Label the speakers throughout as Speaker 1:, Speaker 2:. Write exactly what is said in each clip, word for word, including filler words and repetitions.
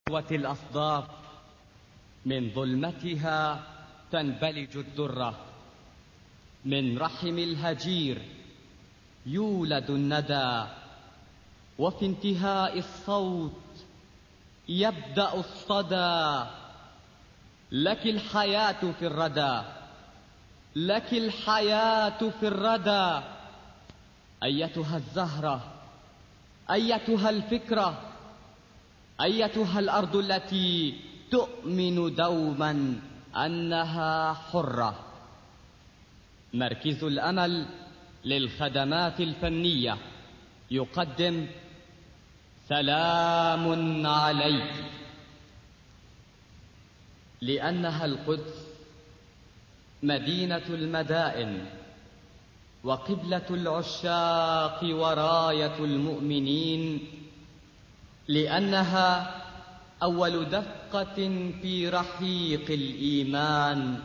Speaker 1: الأصداف من ظلمتها تنبلج الدرة، من رحم الهجير يولد الندى، وفي انتهاء الصوت يبدأ الصدى. لك الحياة في الردى، لك الحياة في الردى، أيتها الزهرة، أيتها الفكرة، أيتها الأرض التي تؤمن دوما أنها حرة. مركز الأمل للخدمات الفنية يقدم سلام عليك، لأنها القدس مدينة المدائن وقبلة العشاق وراية المؤمنين، لأنها أول دفقة في رحيق الإيمان،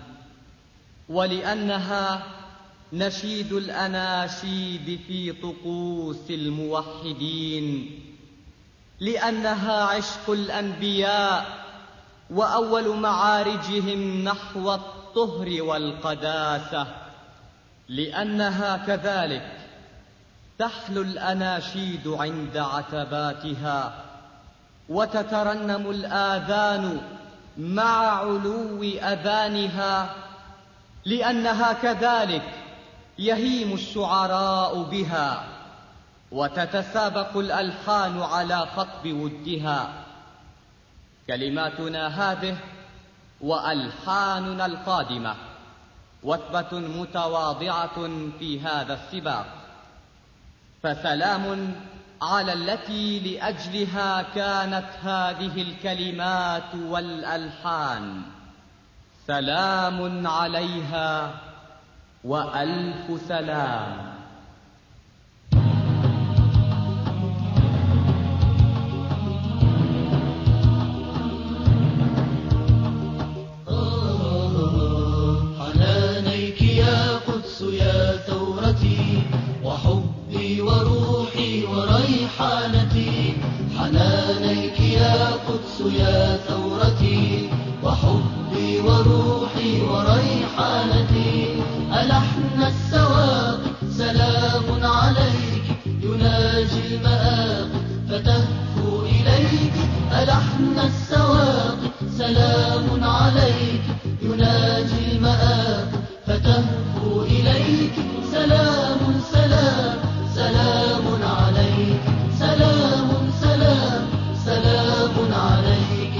Speaker 1: ولأنها نشيد الأناشيد في طقوس الموحدين، لأنها عشق الأنبياء وأول معارجهم نحو الطهر والقداسة، لأنها كذلك تحلو الأناشيد عند عتباتها وتترنم الآذان مع علو أذانها، لأنها كذلك يهيم الشعراء بها وتتسابق الألحان على خطب ودها. كلماتنا هذه وألحاننا القادمة وثبة متواضعة في هذا السباق، فسلام على التي لأجلها كانت هذه الكلمات والألحان، سلام عليها وألف سلام.
Speaker 2: حنانيك يا قدس يا ثورتي وحبي وروحي وريحانتي، حنانيك يا قدس يا ثورتي وحبي وروحي وريحانتي. ألحن السواقي سلام عليك يناجي المآقي فتهفو إليك، ألحن السواقي سلام عليك يناجي المآقي فتهفو إليك. سلام سلام سلام عليك، سلام سلام سلام عليك.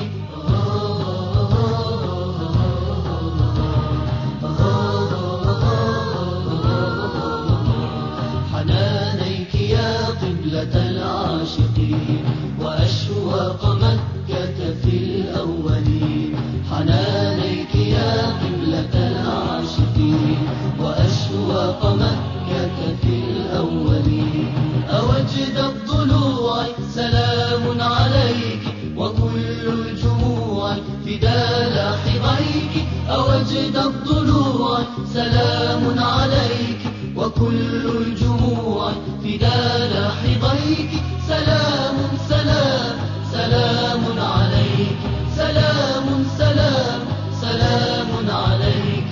Speaker 2: حنانيك يا قبلة العاشقين وأشواق مكة في الأولين، حنانيك يا قبلة العاشقين وأشواق مكة في الأولين. أوجد الضلوع سلام عليك وكل الجموع فدا لاحظيك، أوجد الضلوع سلام عليك وكل الجموع فدا لاحظيك. سلام سلام سلام عليك، سلام سلام سلام عليك.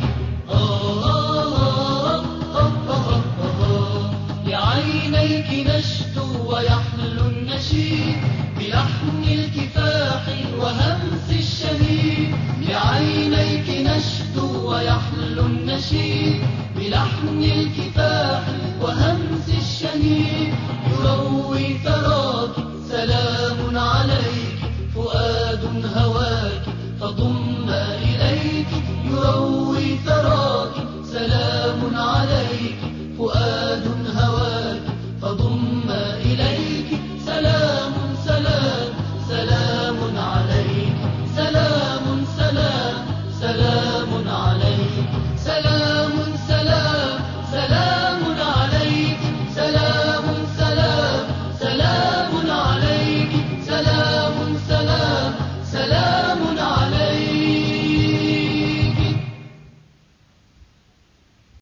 Speaker 2: لعينيك نشدو ويحلو النشيد بلحن الكفاح وهمس الشهيد، لعينيك نشدو ويحلو النشيد بلحن الكفاح